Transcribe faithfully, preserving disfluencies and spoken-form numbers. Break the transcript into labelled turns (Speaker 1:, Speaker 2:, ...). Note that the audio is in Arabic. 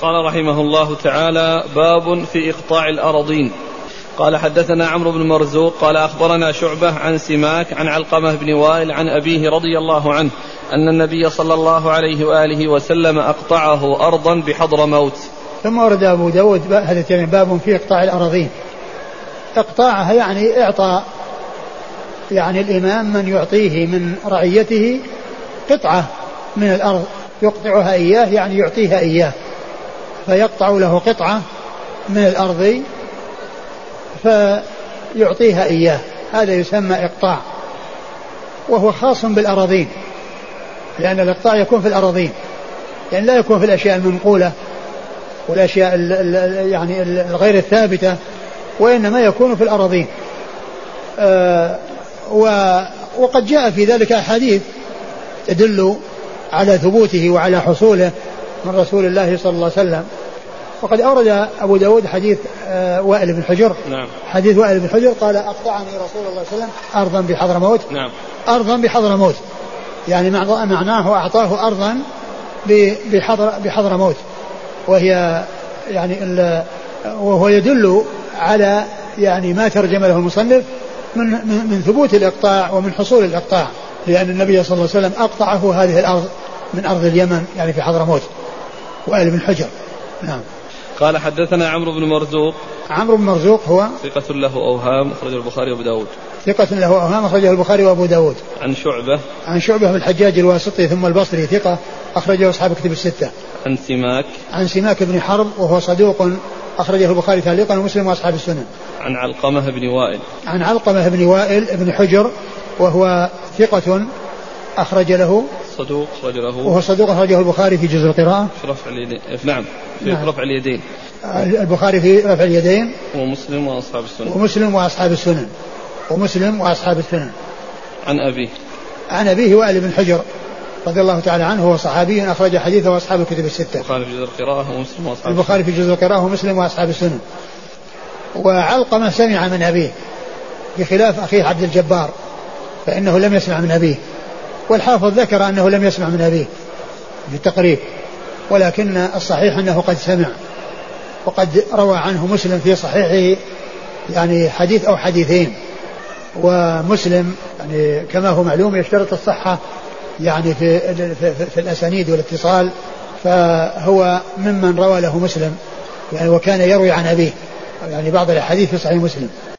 Speaker 1: قال رحمه الله تعالى: باب في إقطاع الأراضين. قال: حدثنا عمرو بن مرزوق قال أخبرنا شعبة عن سماك عن علقمة بن وائل عن أبيه رضي الله عنه أن النبي صلى الله عليه وآله وسلم أقطعه أرضا بحضرموت.
Speaker 2: ثم ورد أبو داود هذا باب في إقطاع الأراضين. إقطاعها يعني إعطى يعني الإمام من يعطيه من رعيته قطعة من الأرض يقطعها إياه، يعني يعطيها إياه، فيقطع له قطعة من الأرض فيعطيها إياه، هذا يسمى إقطاع، وهو خاص بالأراضين، لأن الإقطاع يكون في الأراضين، يعني لا يكون في الأشياء المنقولة والأشياء ال ال يعني الغير الثابتة، وإنما يكون في الأراضين. آه وقد جاء في ذلك أحاديث تدل على ثبوته وعلى حصوله من رسول الله صلى الله عليه وسلم. وقد أورد أبو داود حديث آه وائل بن حجر.
Speaker 1: نعم.
Speaker 2: حديث وائل بن حجر قال: أقطعني رسول الله صلى الله عليه وسلم أرضا بحضرموت.
Speaker 1: نعم.
Speaker 2: أرضا بحضرموت يعني معناه أعطاه أرضا بحضر بحضرموت، وهي يعني وهو يدل على يعني ما ترجم له المصنف من من, من ثبوت الإقطاع ومن حصول الإقطاع، لأن النبي صلى الله عليه وسلم أقطعه هذه الأرض من أرض اليمن يعني في حضرموت. وائل بن حجر. نعم.
Speaker 1: قال: حدثنا عمرو بن مرزوق.
Speaker 2: عمرو بن مرزوق هو
Speaker 1: ثقة له أوهام أخرجه البخاري وأبو داود.
Speaker 2: ثقة له أوهام أخرجه البخاري وأبو داود.
Speaker 1: عن شعبة.
Speaker 2: عن شعبة بن الحجاج الواسطي ثم البصري ثقة أخرجه أصحاب كتب الستة.
Speaker 1: عن سماك.
Speaker 2: عن سماك بن حرب وهو صدوق أخرجه البخاري تعليقا ومسلم وأصحاب السنن.
Speaker 1: عن علقمة بن وائل.
Speaker 2: عن علقمة بن وائل بن حجر وهو ثقة أخرج له
Speaker 1: صدوق أخرج له
Speaker 2: وهو صدوق أخرجه البخاري في جزء القراءة
Speaker 1: في رفع اليدين. نعم في نعم. رفع اليدين.
Speaker 2: البخاري في رفع اليدين
Speaker 1: ومسلم وأصحاب السنن.
Speaker 2: ومسلم وأصحاب السنن ومسلم وأصحاب السنن.
Speaker 1: عن أبيه.
Speaker 2: عن أبيه وائل بن حجر رضي الله تعالى عنه، هو صحابي أخرج حديثه وأصحاب الكتب الستة.
Speaker 1: البخاري في جزء القراءة ومسلم وأصحاب
Speaker 2: البخاري في جزء القراءة ومسلم وأصحاب السنن. وعلقمة سمع من أبيه بخلاف أخيه عبد الجبار فإنه لم يسمع من أبيه، والحافظ ذكر أنه لم يسمع من أبيه في التقريب، ولكن الصحيح أنه قد سمع، وقد روى عنه مسلم في صحيحه يعني حديث أو حديثين، ومسلم يعني كما هو معلوم يشترط الصحة يعني في, في, في, في الأسانيد والاتصال، فهو ممن روى له مسلم يعني وكان يروي عن أبيه يعني بعض الحديث في صحيح مسلم.